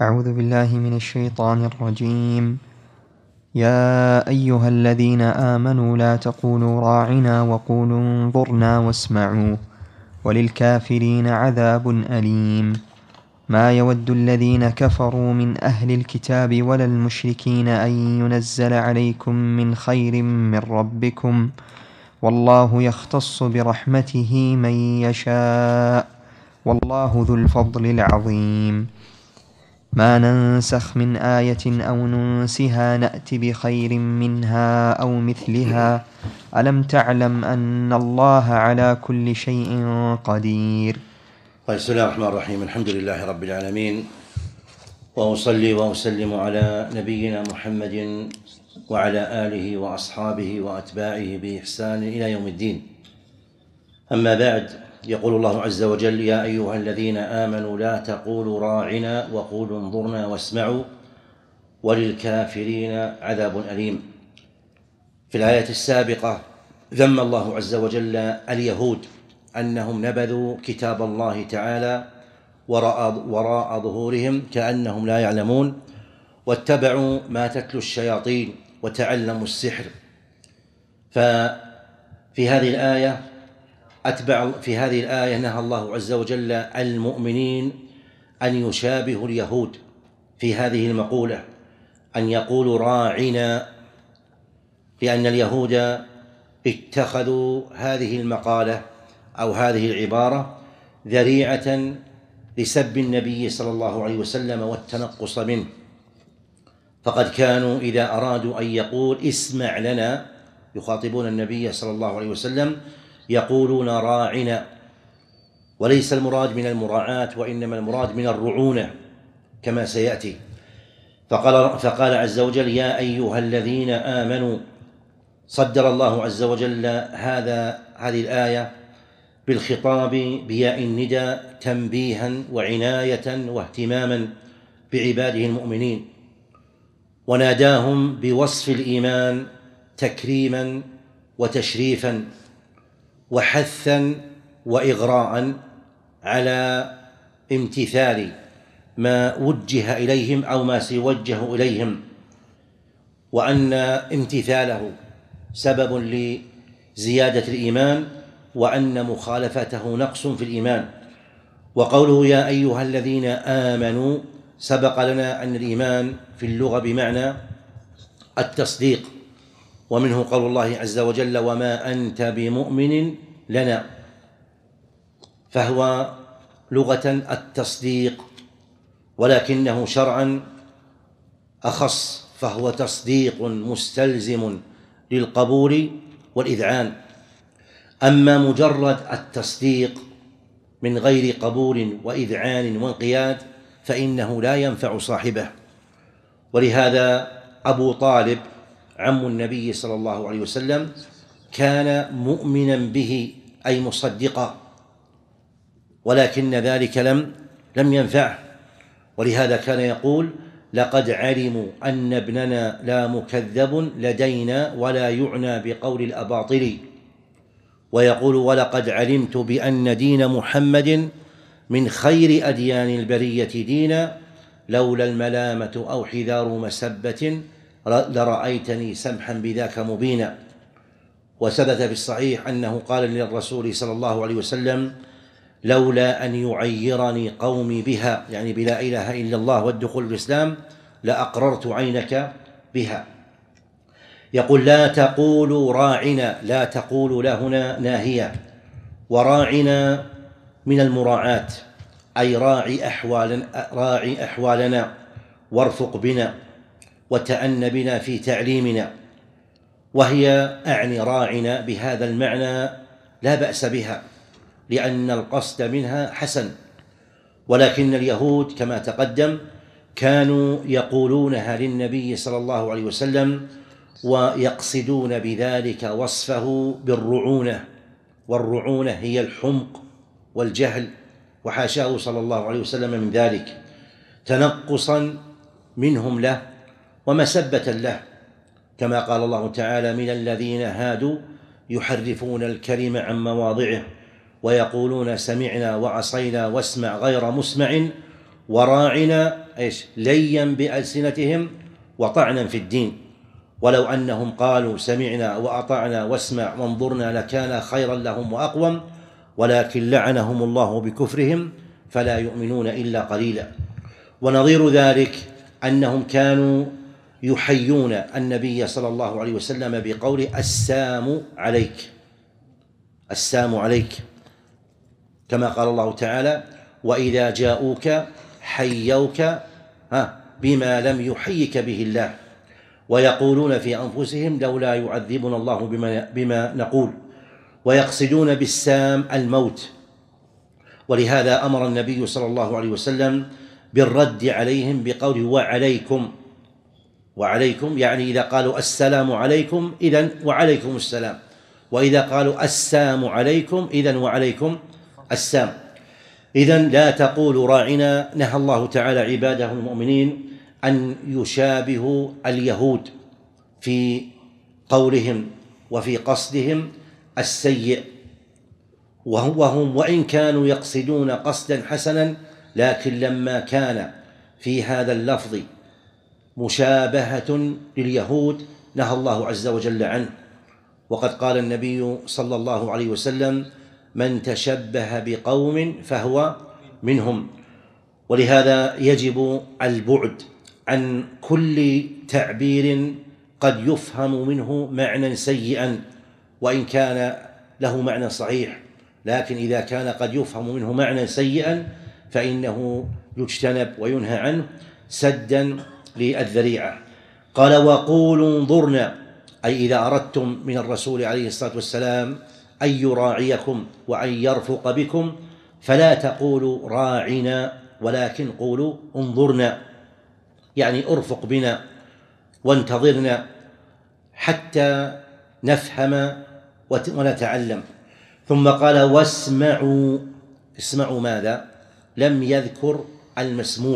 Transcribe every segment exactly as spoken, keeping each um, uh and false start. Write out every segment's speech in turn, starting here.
أعوذ بالله من الشيطان الرجيم. يا أيها الذين آمنوا لا تقولوا راعنا وقولوا انظرنا واسمعوا وللكافرين عذاب أليم. ما يود الذين كفروا من أهل الكتاب ولا المشركين أن ينزل عليكم من خير من ربكم، والله يختص برحمته من يشاء، والله ذو الفضل العظيم. ما ننسخ من آية أو ننسها نأت بخير منها أو مثلها، ألم تعلم أن الله على كل شيء قدير. بسم الله الرحمن الرحيم. الحمد لله رب العالمين، وأصلي وأسلم على نبينا محمد وعلى آله وأصحابه وأتباعه بإحسان إلى يوم الدين. أما بعد، يقول الله عز وجل: يا أيها الذين آمنوا لا تقولوا راعنا وقولوا انظرنا واسمعوا وللكافرين عذاب أليم. في الآية السابقة ذم الله عز وجل اليهود أنهم نبذوا كتاب الله تعالى وراء, وراء ظهورهم كأنهم لا يعلمون، واتبعوا ما تتلو الشياطين وتعلموا السحر. ففي هذه الآية أتبع في هذه الآية نهى الله عز وجل المؤمنين أن يشابهوا اليهود في هذه المقولة، أن يقولوا راعنا، لأن اليهود اتخذوا هذه المقالة أو هذه العبارة ذريعة لسب النبي صلى الله عليه وسلم والتنقص منه، فقد كانوا إذا أرادوا أن يقول اسمع لنا، يخاطبون النبي صلى الله عليه وسلم، يقولون راعنا، وليس المراد من المراعاة، وإنما المراد من الرعونة كما سيأتي. فقال, فقال عز وجل: يا أيها الذين آمنوا. صدر الله عز وجل هذا هذه الآية بالخطاب بياء الندى تنبيها وعناية واهتماما بعباده المؤمنين، وناداهم بوصف الإيمان تكريما وتشريفا وحثا وإغراء على امتثال ما وجه إليهم أو ما سيوجه إليهم، وأن امتثاله سبب لزيادة الإيمان، وأن مخالفته نقص في الإيمان. وقوله يا أيها الذين آمنوا سبق لنا أن الإيمان في اللغة بمعنى التصديق، ومنه قول الله عز وجل: وما أنت بمؤمن لنا، فهو لغة التصديق، ولكنه شرعا أخص، فهو تصديق مستلزم للقبول والإذعان. أما مجرد التصديق من غير قبول وإذعان وانقياد فإنه لا ينفع صاحبه. ولهذا أبو طالب عم النبي صلى الله عليه وسلم كان مؤمنا به أي مصدقا، ولكن ذلك لم لم ينفعه، ولهذا كان يقول: لقد علموا أن ابننا لا مكذب لدينا ولا يعنى بقول الأباطل. ويقول: ولقد علمت بأن دين محمد من خير أديان البرية دينا، لولا الملامة أو حذار مسبة لرأيتني سمحا بذاك مبينا. وثبت في الصحيح أنه قال للرسول صلى الله عليه وسلم: لولا أن يعيرني قومي بها، يعني بلا إله إلا الله والدخول الإسلام، لأقررت عينك بها. يقول: لا تقولوا راعنا، لا تقولوا لا هنا ناهية، وراعنا من المراعاة، أي راعي أحوالنا, راعي أحوالنا وارفق بنا وتأن بنا في تعليمنا. وهي أعني راعنا بهذا المعنى لا بأس بها، لأن القصد منها حسن، ولكن اليهود كما تقدم كانوا يقولونها للنبي صلى الله عليه وسلم ويقصدون بذلك وصفه بالرعونة، والرعونة هي الحمق والجهل، وحاشاه صلى الله عليه وسلم من ذلك، تنقصا منهم له ومسبة له، كما قال الله تعالى: من الذين هادوا يحرفون الكلم عن مواضعه ويقولون سمعنا وعصينا واسمع غير مسمع وراعنا إيش ليا بألسنتهم وطعنا في الدين، ولو أنهم قالوا سمعنا وأطعنا واسمع وانظرنا لكان خيرا لهم وأقوم، ولكن لعنهم الله بكفرهم فلا يؤمنون إلا قليلا. ونظير ذلك أنهم كانوا يحيون النبي صلى الله عليه وسلم بقول السام عليك، السام عليك، كما قال الله تعالى وإذا جاءوك حيوك بما لم يحيك به الله ويقولون في أنفسهم لولا يعذبنا الله بما, بما نقول، ويقصدون بالسام الموت. ولهذا أمر النبي صلى الله عليه وسلم بالرد عليهم بقوله وعليكم، وعليكم يعني إذا قالوا السلام عليكم إذن وعليكم السلام، وإذا قالوا السام عليكم إذن وعليكم السام. إذن لا تقولوا راعنا. نهى الله تعالى عباده المؤمنين أن يشابهوا اليهود في قولهم وفي قصدهم السيء، وهم وإن كانوا يقصدون قصدا حسنا، لكن لما كان في هذا اللفظ مشابهة لليهود نهى الله عز وجل عنه. وقد قال النبي صلى الله عليه وسلم من تشبه بقوم فهو منهم. ولهذا يجب البعد عن كل تعبير قد يفهم منه معنى سيئا وإن كان له معنى صحيح، لكن إذا كان قد يفهم منه معنى سيئا فإنه يجتنب وينهى عنه سدا للذريعة. قال وقولوا انظرنا، أي إذا أردتم من الرسول عليه الصلاة والسلام أن يراعيكم وأن يرفق بكم فلا تقولوا راعنا ولكن قولوا انظرنا، يعني ارفق بنا وانتظرنا حتى نفهم ونتعلم. ثم قال واسمعوا. اسمعوا ماذا؟ لم يذكر المسموع،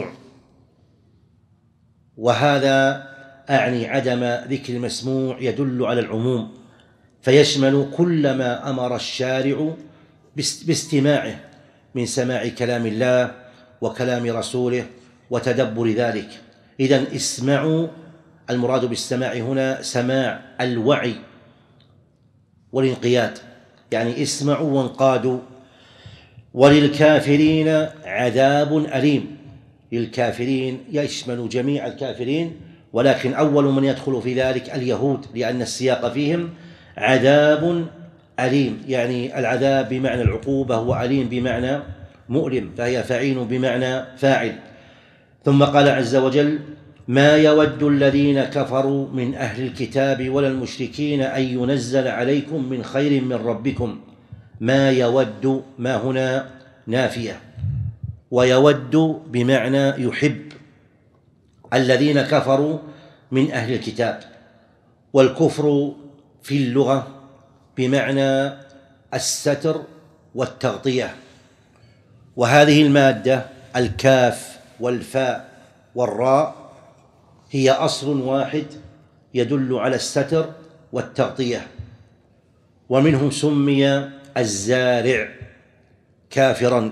وهذا أعني عدم ذكر المسموع يدل على العموم، فيشمل كل ما أمر الشارع باستماعه من سماع كلام الله وكلام رسوله وتدبر ذلك. إذن اسمعوا، المراد بالسماع هنا سماع الوعي والانقياد، يعني اسمعوا وانقادوا. وللكافرين عذاب أليم. للكافرين يشمل جميع الكافرين، ولكن أول من يدخل في ذلك اليهود لأن السياق فيهم عذاب أليم، يعني العذاب بمعنى العقوبة وأليم بمعنى مؤلم، فهي فعيل بمعنى فاعل. ثم قال عز وجل ما يود الذين كفروا من أهل الكتاب ولا المشركين أن ينزل عليكم من خير من ربكم. ما يود، ما هنا نافية، ويود بمعنى يحب. الذين كفروا من أهل الكتاب، والكفر في اللغة بمعنى الستر والتغطية، وهذه المادة الكاف والفاء والراء هي أصل واحد يدل على الستر والتغطية. ومنهم سمي الزارع كافرا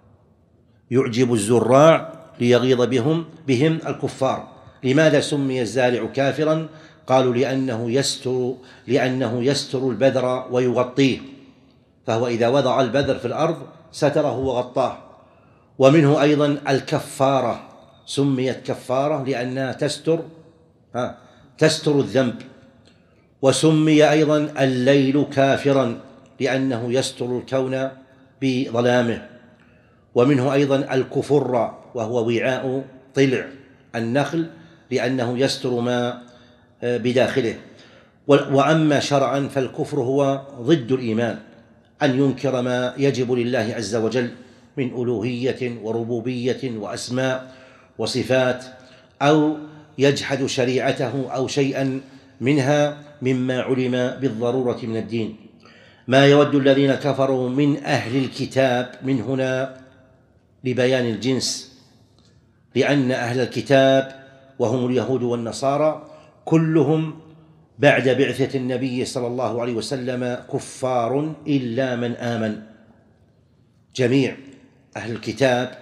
يعجب الزراع ليغيظ بهم بهم الكفار. لماذا سمي الزارع كافرا؟ قالوا لأنه يستر لأنه يستر البذر ويغطيه، فهو إذا وضع البذر في الأرض ستره وغطاه. ومنه أيضا الكفارة، سميت كفارة لأنها تستر ها تستر الذنب. وسمي أيضا الليل كافرا لأنه يستر الكون بظلامه. ومنه أيضا الكفر وهو وعاء طلع النخل لأنه يستر ما بداخله. وأما شرعا فالكفر هو ضد الإيمان، أن ينكر ما يجب لله عز وجل من ألوهية وربوبية وأسماء وصفات، أو يجحد شريعته أو شيئا منها مما علم بالضرورة من الدين. ما يود الذين كفروا من أهل الكتاب، من هنا لبيان الجنس، لأن أهل الكتاب وهم اليهود والنصارى كلهم بعد بعثة النبي صلى الله عليه وسلم كفار إلا من آمن. جميع أهل الكتاب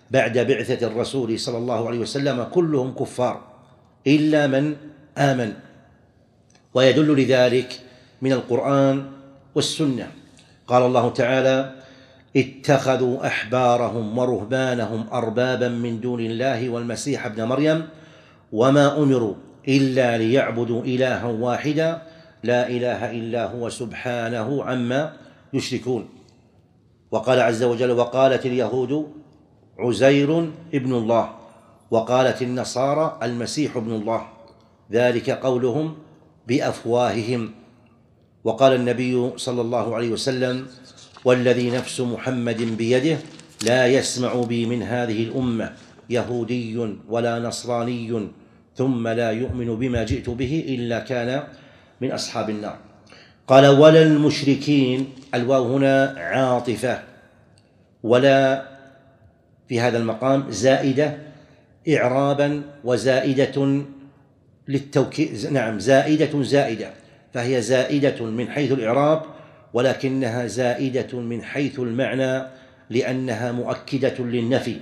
بعد بعثة الرسول صلى الله عليه وسلم كلهم كفار إلا من آمن، ويدل لذلك من القرآن والسنة. قال الله تعالى: اتخذوا أحبارهم ورهبانهم أربابا من دون الله والمسيح ابن مريم وما أمروا إلا ليعبدوا إلها واحدا لا إله إلا هو سبحانه عما يشركون. وقال عز وجل: وقالت اليهود عزير ابن الله وقالت النصارى المسيح ابن الله ذلك قولهم بأفواههم. وقال النبي صلى الله عليه وسلم: والذي نفس محمد بيده لا يسمع بي من هذه الأمة يهودي ولا نصراني ثم لا يؤمن بما جئت به إلا كان من أصحاب النار. قال: ولا المشركين، الواو هنا عاطفة، ولا في هذا المقام زائدة إعرابا وزائدة للتوكيد، نعم زائدة زائدة، فهي زائدة من حيث الإعراب ولكنها زائدة من حيث المعنى لأنها مؤكدة للنفي.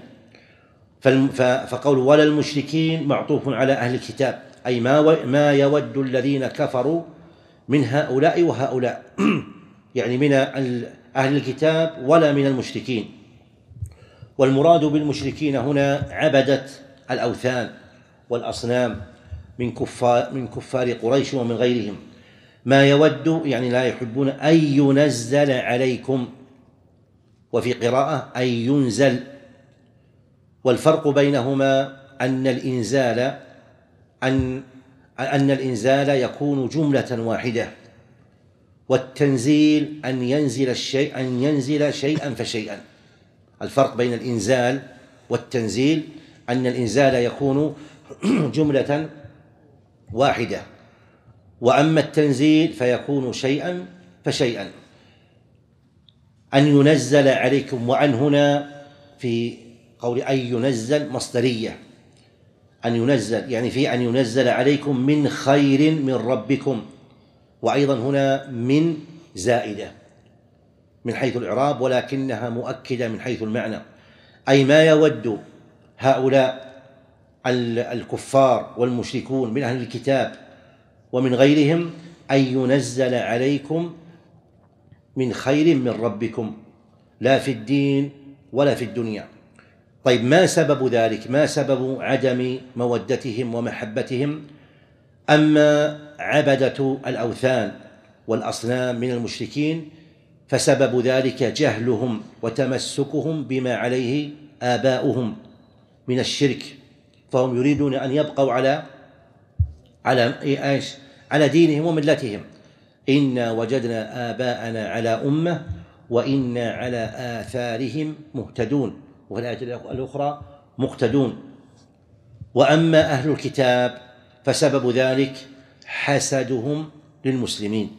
فقول ولا المشركين معطوف على أهل الكتاب، أي ما يود الذين كفروا من هؤلاء وهؤلاء يعني من أهل الكتاب ولا من المشركين. والمراد بالمشركين هنا عبدة الأوثان والأصنام من كفار, من كفار قريش ومن غيرهم. ما يود يعني لا يحبون أن ينزل عليكم، وفي قراءة أن ينزل. والفرق بينهما أن الإنزال أن أن الإنزال يكون جملة واحدة، والتنزيل أن ينزل الشيء أن ينزل شيئا فشيئا. الفرق بين الإنزال والتنزيل أن الإنزال يكون جملة واحدة، وأما التنزيل فيكون شيئا فشيئا. أن ينزل عليكم، وأن هنا في قول أن ينزل مصدرية، أن ينزل يعني في أن ينزل عليكم من خير من ربكم، وأيضا هنا من زائدة من حيث الإعراب ولكنها مؤكدة من حيث المعنى، أي ما يود هؤلاء الكفار والمشركون من أهل الكتاب ومن غيرهم أن ينزل عليكم من خير من ربكم لا في الدين ولا في الدنيا. طيب ما سبب ذلك؟ ما سبب عدم مودتهم ومحبتهم؟ أما عبدة الأوثان والأصنام من المشركين فسبب ذلك جهلهم وتمسكهم بما عليه آباؤهم من الشرك، فهم يريدون أن يبقوا على على إيش؟ على دينهم وملتهم. إنا وجدنا آباءنا على أمة وإنا على آثارهم مهتدون، وفي الآية الأخرى مقتدون. وأما أهل الكتاب فسبب ذلك حسدهم للمسلمين،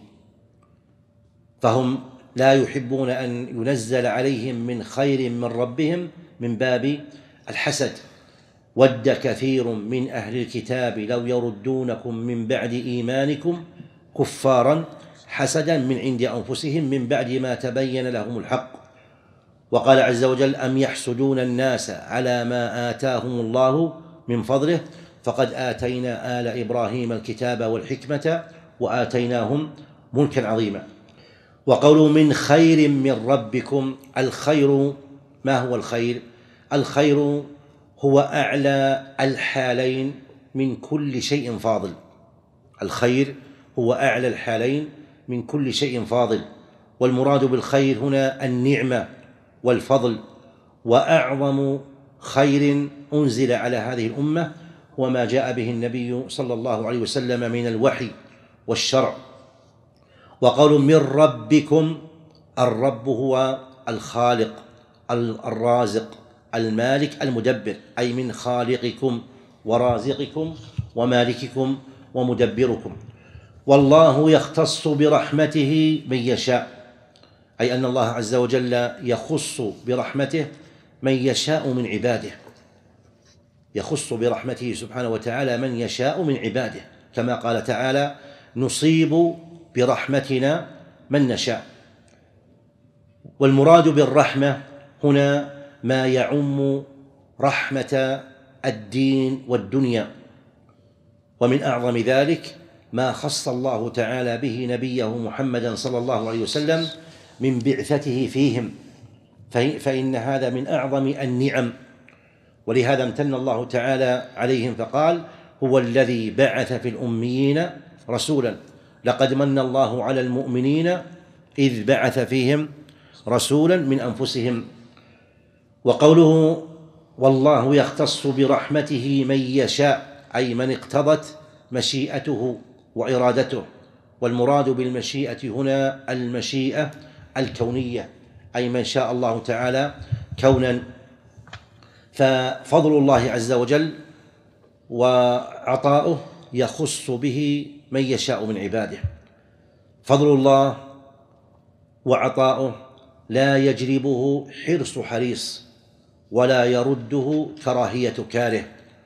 فهم لا يحبون أن ينزل عليهم من خير من ربهم من باب الحسد. ود كثير من أهل الكتاب لو يردونكم من بعد إيمانكم كفارا حسدا من عند أنفسهم من بعد ما تبين لهم الحق. وقال عز وجل: أم يحسدون الناس على ما آتاهم الله من فضله فقد آتينا آل إبراهيم الكتاب والحكمة وآتيناهم ملكا عظيما. وقولوا من خير من ربكم، الخير ما هو الخير؟ الخير هو أعلى الحالين من كل شيء فاضل. الخير هو أعلى الحالين من كل شيء فاضل، والمراد بالخير هنا النعمة والفضل. وأعظم خير أنزل على هذه الأمة وما جاء به النبي صلى الله عليه وسلم من الوحي والشرع. وقالوا من ربكم، الرب هو الخالق الرازق المالك المدبر، أي من خالقكم ورازقكم ومالككم ومدبركم. والله يختص برحمته من يشاء، أي أن الله عز وجل يخص برحمته من يشاء من عباده، يخص برحمته سبحانه وتعالى من يشاء من عباده، كما قال تعالى: نصيب برحمتنا من نشاء. والمراد بالرحمة هنا ما يعم رحمة الدين والدنيا. ومن أعظم ذلك ما خص الله تعالى به نبيه محمدا صلى الله عليه وسلم من بعثته فيهم، فإن هذا من أعظم النعم، ولهذا امتن الله تعالى عليهم فقال: هو الذي بعث في الأميين رسولا لقد من الله على المؤمنين إذ بعث فيهم رسولا من أنفسهم. وقوله: والله يختص برحمته من يشاء، أي من اقتضت مشيئته وإرادته. والمراد بالمشيئة هنا المشيئة الكونية، أي من شاء الله تعالى كونا. ففضل الله عز وجل وعطاؤه يخص به من يشاء من عباده. فضل الله وعطاؤه لا يجلبه حرص حريص ولا يرده كراهية كاره،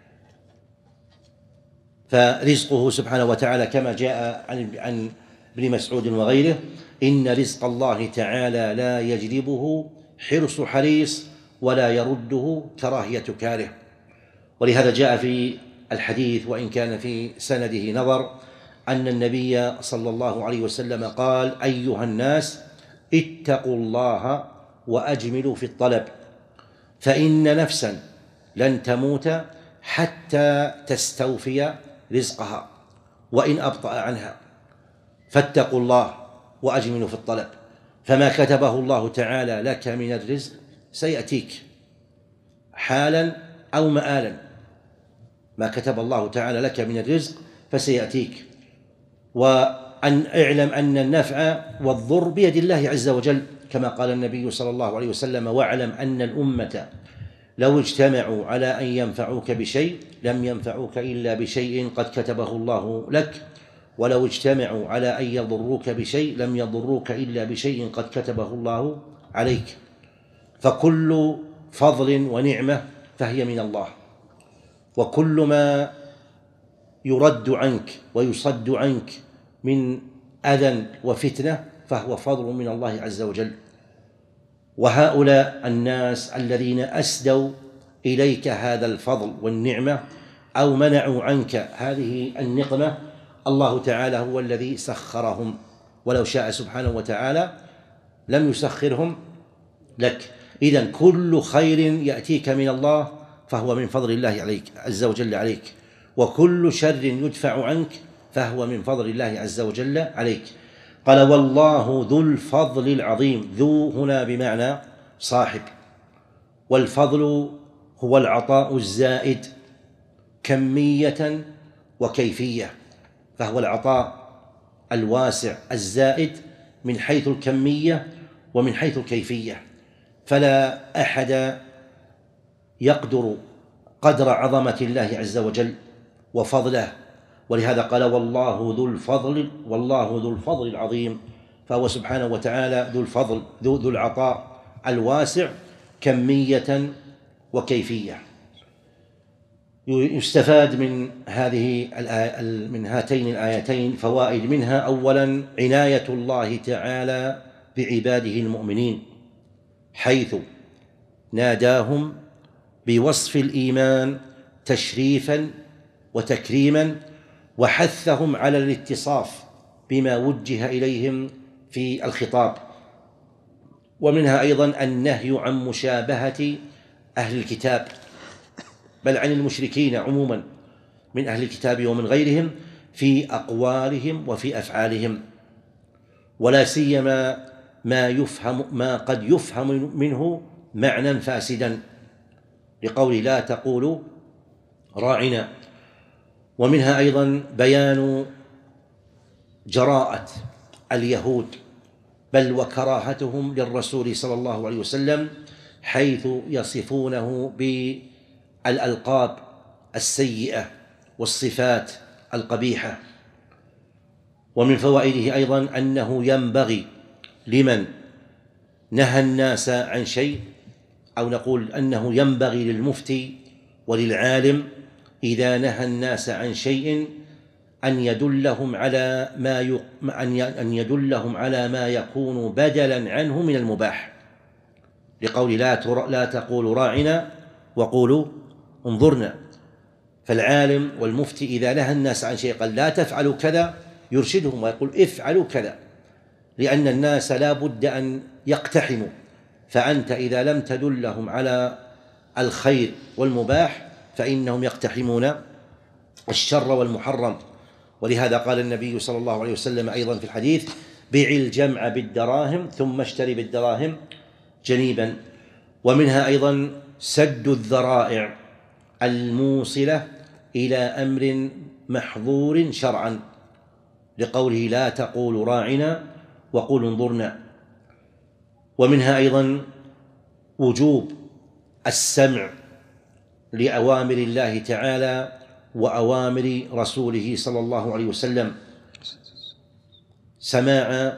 فرزقه سبحانه وتعالى كما جاء عن ابن مسعود وغيره: إن رزق الله تعالى لا يجلبه حرص حريص ولا يرده كراهية كاره. ولهذا جاء في الحديث، وإن كان في سنده نظر، أن النبي صلى الله عليه وسلم قال: أيها الناس اتقوا الله وأجملوا في الطلب، فإن نفسا لن تموت حتى تستوفي رزقها وإن أبطأ عنها، فاتقوا الله وأجملوا في الطلب، فما كتبه الله تعالى لك من الرزق سيأتيك حالا أو مآلا. ما كتب الله تعالى لك من الرزق فسيأتيك. وأن اعلم أن النفع والضر بيد الله عز وجل، كما قال النبي صلى الله عليه وسلم: واعلم أن الأمة لو اجتمعوا على أن ينفعوك بشيء لم ينفعوك إلا بشيء قد كتبه الله لك، ولو اجتمعوا على أن يضروك بشيء لم يضروك إلا بشيء قد كتبه الله عليك. فكل فضل ونعمة فهي من الله، وكل ما يرد عنك ويصد عنك من أذى وفتنة فهو فضل من الله عز وجل. وهؤلاء الناس الذين أسدوا إليك هذا الفضل والنعمة أو منعوا عنك هذه النقمة، الله تعالى هو الذي سخرهم، ولو شاء سبحانه وتعالى لم يسخرهم لك. إذن كل خير يأتيك من الله فهو من فضل الله عليك عز وجل عليك، وكل شر يدفع عنك فهو من فضل الله عز وجل عليك. قال: والله ذو الفضل العظيم. ذو هنا بمعنى صاحب، والفضل هو العطاء الزائد كمية وكيفية، فهو العطاء الواسع الزائد من حيث الكمية ومن حيث الكيفية، فلا أحد يقدر قدر عظمة الله عز وجل وفضله. ولهذا قال: والله ذو الفضل والله ذو الفضل العظيم، فهو سبحانه وتعالى ذو الفضل، ذو, ذو العطاء الواسع كمية وكيفية. يستفاد من هذه من هاتين الآيتين فوائد، منها: أولا عناية الله تعالى بعباده المؤمنين، حيث ناداهم بوصف الإيمان تشريفا وتكريما، وحثهم على الاتصاف بما وجه إليهم في الخطاب. ومنها أيضا النهي عن مشابهة أهل الكتاب، بل عن المشركين عموما من أهل الكتاب ومن غيرهم في أقوالهم وفي أفعالهم، ولا سيما ما يفهم ما قد يفهم منه معنى فاسدا، لقوله: لا تقولوا راعنا. ومنها أيضا بيان جراءة اليهود بل وكراهتهم للرسول صلى الله عليه وسلم، حيث يصفونه بالألقاب السيئة والصفات القبيحة. ومن فوائده أيضا أنه ينبغي لمن نهى الناس عن شيء، أو نقول أنه ينبغي للمفتي وللعالم إذا نهى الناس عن شيء أن يدلهم على ما ي... أن يدلهم على ما يكون بدلا عنه من المباح، لقول لا, تر... لا تقولوا راعنا وقولوا انظرنا. فالعالم والمفتي إذا نهى الناس عن شيء قال لا تفعلوا كذا يرشدهم ويقول افعلوا كذا، لأن الناس لا بد أن يقتحموا، فأنت إذا لم تدلهم على الخير والمباح فإنهم يقتحمون الشر والمحرم. ولهذا قال النبي صلى الله عليه وسلم أيضا في الحديث: بيع الجمع بالدراهم ثم اشتري بالدراهم جنيبا. ومنها أيضا سد الذرائع الموصلة إلى أمر محظور شرعا، لقوله لا تقولوا راعنا وقولوا انظرنا. ومنها أيضا وجوب السمع لأوامر الله تعالى وأوامر رسوله صلى الله عليه وسلم، سماع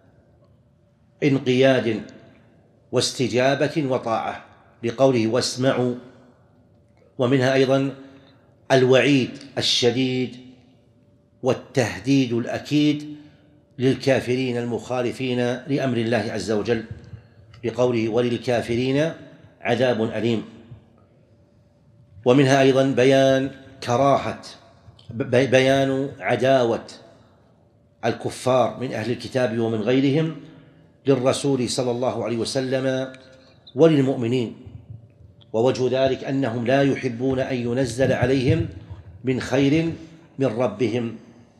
انقياد واستجابة وطاعة، لقوله واسمعوا. ومنها أيضا الوعيد الشديد والتهديد الأكيد للكافرين المخالفين لأمر الله عز وجل، بقوله وللكافرين عذاب أليم. ومنها أيضا بيان كراهة بيان عداوة الكفار من أهل الكتاب ومن غيرهم للرسول صلى الله عليه وسلم وللمؤمنين، ووجه ذلك أنهم لا يحبون أن ينزل عليهم من خير من ربهم.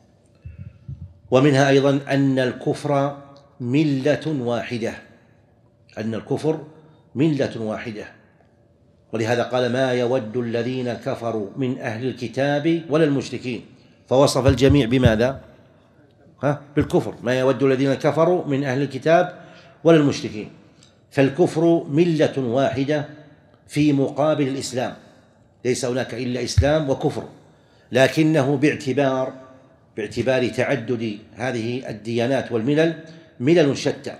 ومنها أيضا أن الكفر ملة واحدة، أن الكفر ملة واحدة، ولهذا قال ما يود الذين كفروا من أهل الكتاب ولا المشركين، فوصف الجميع بماذا؟ ها؟ بالكفر، ما يود الذين كفروا من أهل الكتاب ولا المشركين. فالكفر ملة واحدة في مقابل الإسلام، ليس هناك إلا إسلام وكفر، لكنه باعتبار باعتبار تعدد هذه الديانات والملل ملل شتى.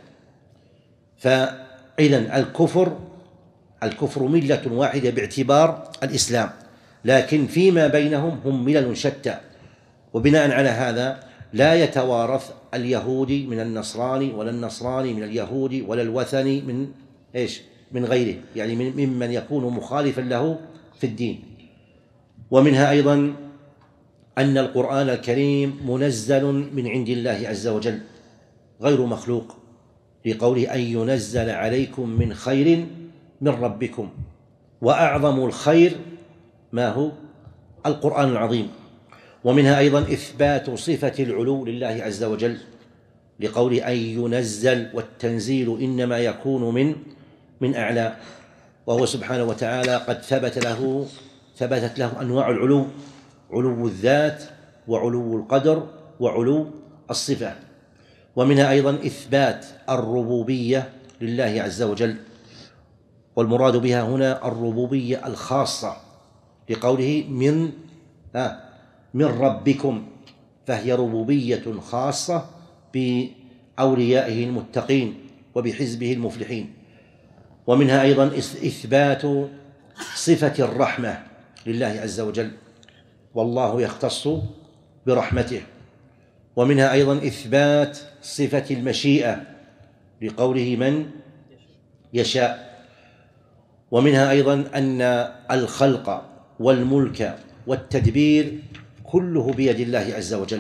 فإذن الكفر الكفر ملة واحدة باعتبار الإسلام، لكن فيما بينهم هم ملل شتى. وبناء على هذا لا يتوارث اليهودي من النصراني ولا النصراني من اليهودي ولا الوثني من إيش؟ من غيره، يعني ممن يكون مخالفا له في الدين. ومنها أيضا أن القرآن الكريم منزل من عند الله عز وجل غير مخلوق، لقوله أن ينزل عليكم من خير من ربكم، وأعظم الخير ما هو؟ القرآن العظيم. ومنها أيضا إثبات صفة العلو لله عز وجل، لقوله أن ينزل، والتنزيل إنما يكون من من أعلى، وهو سبحانه وتعالى قد ثبت له ثبتت له أنواع العلو: علو الذات وعلو القدر وعلو الصفة. ومنها أيضا إثبات الربوبية لله عز وجل، والمراد بها هنا الربوبية الخاصة، لقوله من آه من ربكم، فهي ربوبية خاصة بأوليائه المتقين وبحزبه المفلحين. ومنها أيضا إثبات صفة الرحمة لله عز وجل، والله يختص برحمته. ومنها أيضا إثبات صفة المشيئة، لقوله من يشاء. ومنها أيضا أن الخلق والملك والتدبير كله بيد الله عز وجل،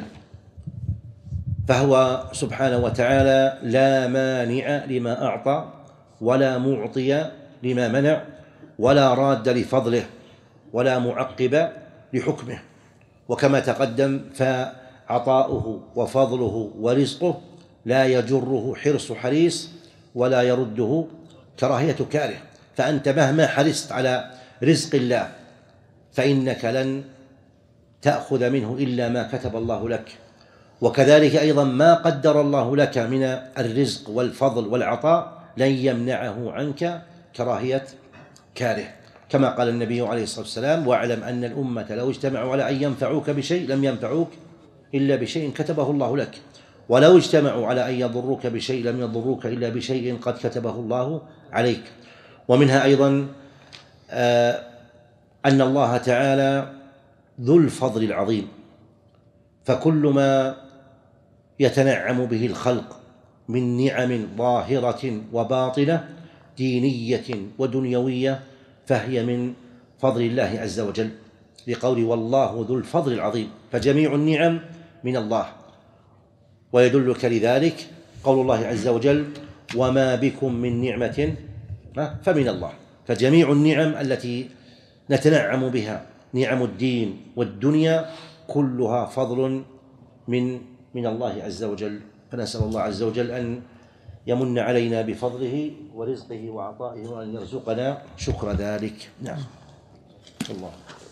فهو سبحانه وتعالى لا مانع لما أعطى ولا معطي لما منع ولا راد لفضله ولا معقب لحكمه. وكما تقدم فعطاؤه وفضله ورزقه لا يجره حرص حريص ولا يرده كراهية كاره، فأنت مهما حرصت على رزق الله فإنك لن تأخذ منه إلا ما كتب الله لك. وكذلك أيضا ما قدر الله لك من الرزق والفضل والعطاء لن يمنعه عنك كراهية كاره، كما قال النبي عليه الصلاة والسلام: واعلم أن الأمة لو اجتمعوا على أن ينفعوك بشيء لم ينفعوك إلا بشيء كتبه الله لك، ولو اجتمعوا على أن يضروك بشيء لم يضروك إلا بشيء قد كتبه الله عليك. ومنها أيضا آه أن الله تعالى ذو الفضل العظيم، فكل ما يتنعم به الخلق من نعم ظاهرة وباطنة دينية ودنيوية فهي من فضل الله عز وجل بقول والله ذو الفضل العظيم، فجميع النعم من الله. ويدلك لذلك قول الله عز وجل وما بكم من نعمة فمن الله. فجميع النعم التي نتنعم بها، نعم الدين والدنيا، كلها فضل من من الله عز وجل. فنسأل الله عز وجل أن يمن علينا بفضله ورزقه وعطائه، وأن يرزقنا شكر ذلك. نعم الله.